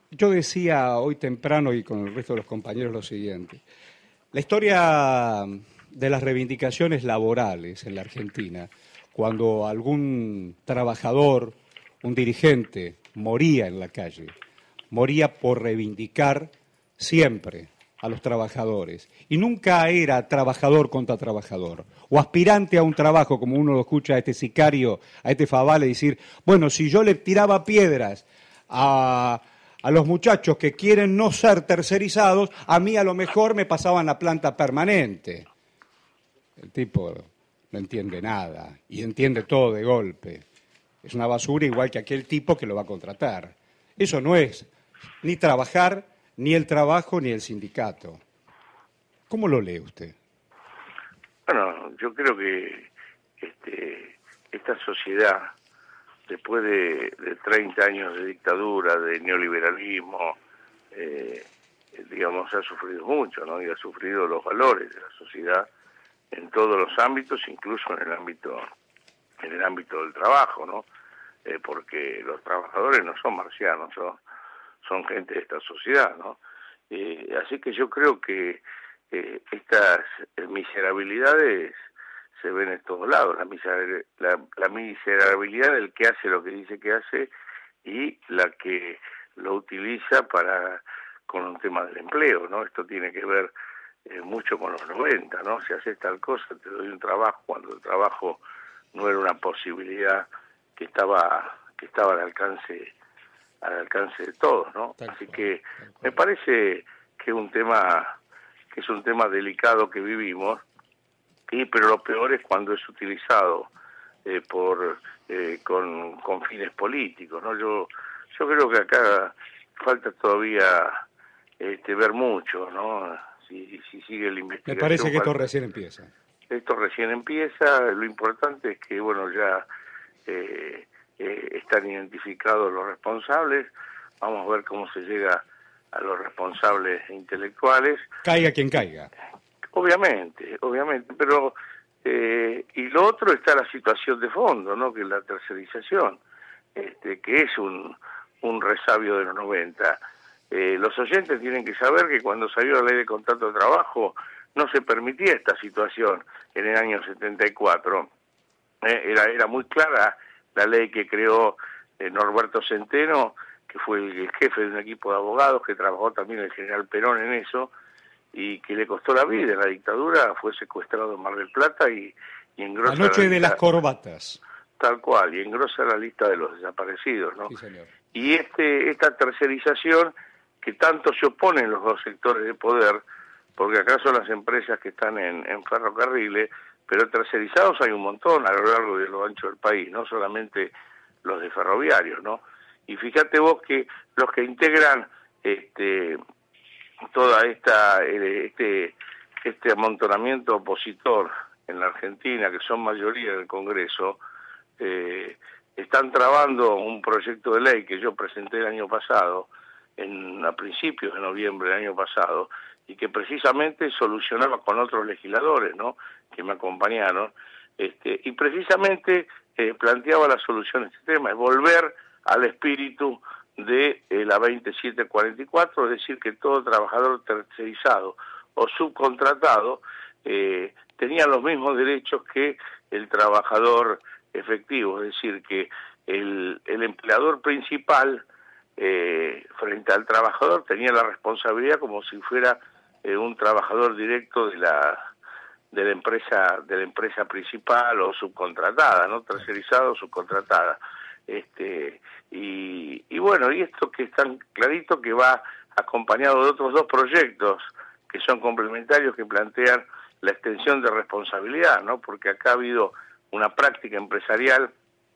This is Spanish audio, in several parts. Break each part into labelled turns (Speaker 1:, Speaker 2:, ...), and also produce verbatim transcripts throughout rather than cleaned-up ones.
Speaker 1: Yo decía hoy temprano y con el resto de los compañeros lo siguiente. La historia de las reivindicaciones laborales en la Argentina, cuando algún trabajador, un dirigente, moría en la calle, moría por reivindicar siempre a los trabajadores. Y nunca era trabajador contra trabajador, o aspirante a un trabajo, como uno lo escucha a este sicario, a este Favale, decir, bueno, si yo le tiraba piedras a... a los muchachos que quieren no ser tercerizados, a mí a lo mejor me pasaban la planta permanente. El tipo no entiende nada y entiende todo de golpe. Es una basura igual que aquel tipo que lo va a contratar. Eso no es ni trabajar, ni el trabajo, ni el sindicato. ¿Cómo lo lee usted?
Speaker 2: Bueno, yo creo que este, esta sociedad, después de, de treinta años de dictadura, de neoliberalismo, eh, digamos, ha sufrido mucho, ¿no? Y ha sufrido los valores de la sociedad en todos los ámbitos, incluso en el ámbito, en el ámbito del trabajo, ¿no? Eh, porque los trabajadores no son marcianos, son, son gente de esta sociedad, ¿no? Eh, así que yo creo que eh, estas miserabilidades se ven en todos lados, la, miser la, la miserabilidad del que hace lo que dice que hace y la que lo utiliza para con un tema del empleo, ¿no? Esto tiene que ver eh, mucho con los noventa, ¿no? Si haces tal cosa, te doy un trabajo, cuando el trabajo no era una posibilidad que estaba que estaba al alcance al alcance de todos, ¿no? Así que me parece que es un tema que es un tema delicado que vivimos. Sí, pero lo peor es cuando es utilizado eh, por eh, con, con fines políticos, ¿no? Yo yo creo que acá falta todavía este, ver mucho, ¿no? Si, si sigue la investigación.
Speaker 1: Me parece que esto
Speaker 2: falta,
Speaker 1: recién empieza.
Speaker 2: Esto recién empieza. Lo importante es que, bueno, ya eh, eh, están identificados los responsables. Vamos a ver cómo se llega a los responsables intelectuales.
Speaker 1: Caiga quien caiga.
Speaker 2: Obviamente, obviamente, pero eh, y lo otro está la situación de fondo, ¿no? Que es la tercerización, este, que es un, un resabio de los noventa. Eh, los oyentes tienen que saber que cuando salió la ley de contrato de trabajo no se permitía esta situación en el año setenta y cuatro. Eh, era, era muy clara la ley que creó eh, Norberto Centeno, que fue el, el jefe de un equipo de abogados, que trabajó también el general Perón en eso, y que le costó la vida. En la dictadura fue secuestrado en Mar del Plata y, y engrosa
Speaker 1: la noche
Speaker 2: la
Speaker 1: de
Speaker 2: lista,
Speaker 1: las corbatas.
Speaker 2: Tal cual, y engrosa la lista de los desaparecidos, ¿no?
Speaker 1: Sí, señor.
Speaker 2: Y este esta tercerización que tanto se oponen los dos sectores de poder, porque acá son las empresas que están en, en ferrocarriles, pero tercerizados hay un montón a lo largo y a lo ancho del país, no solamente los de ferroviarios, ¿no? Y fíjate vos que los que integran este toda esta este este amontonamiento opositor en la Argentina, que son mayoría del Congreso, eh, están trabando un proyecto de ley que yo presenté el año pasado, en a principios de noviembre del año pasado, y que precisamente solucionaba con otros legisladores, ¿no?, que me acompañaron, este, y precisamente eh, planteaba la solución a este tema, es volver al espíritu de eh, la veintisiete cuarenta y cuatro, es decir, que todo trabajador tercerizado o subcontratado eh, tenía los mismos derechos que el trabajador efectivo, es decir, que el, el empleador principal eh, frente al trabajador tenía la responsabilidad como si fuera eh, un trabajador directo de la de la empresa de la empresa principal o subcontratada, ¿no?, tercerizada o subcontratada. Este, y, y bueno, y esto que es tan clarito que va acompañado de otros dos proyectos que son complementarios, que plantean la extensión de responsabilidad, ¿no?, porque acá ha habido una práctica empresarial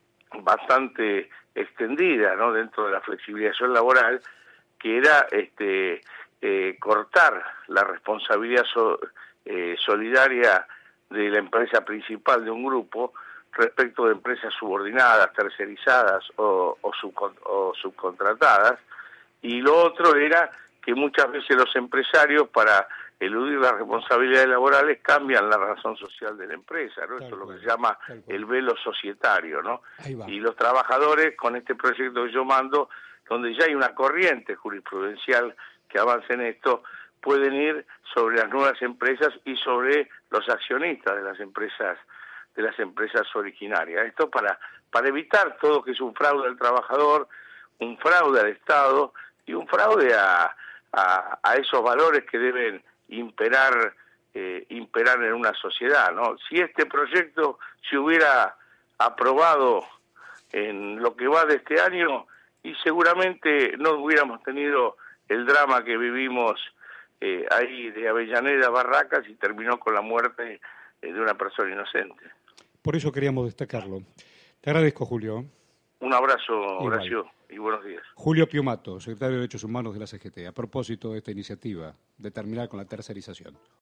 Speaker 2: bastante extendida, ¿no?, dentro de la flexibilización laboral, que era este eh, cortar la responsabilidad so, eh, solidaria de la empresa principal de un grupo respecto de empresas subordinadas, tercerizadas o, o, subcon, o subcontratadas, y lo otro era que muchas veces los empresarios, para eludir las responsabilidades laborales, cambian la razón social de la empresa, ¿no? Esto es lo que se llama el velo societario, ¿no? Y los trabajadores, con este proyecto que yo mando, donde ya hay una corriente jurisprudencial que avanza en esto, pueden ir sobre las nuevas empresas y sobre los accionistas de las empresas de las empresas originarias. Esto para para evitar todo que es un fraude al trabajador, un fraude al Estado y un fraude a, a, a esos valores que deben imperar eh, imperar en una sociedad, ¿no? Si este proyecto se hubiera aprobado en lo que va de este año, y seguramente no hubiéramos tenido el drama que vivimos eh, ahí de Avellaneda, Barracas, y terminó con la muerte eh, de una persona inocente.
Speaker 1: Por eso queríamos destacarlo. Te agradezco, Julio.
Speaker 2: Un abrazo, Horacio, y buenos días.
Speaker 1: Julio Piumato, secretario de Derechos Humanos de la C G T, a propósito de esta iniciativa de terminar con la tercerización.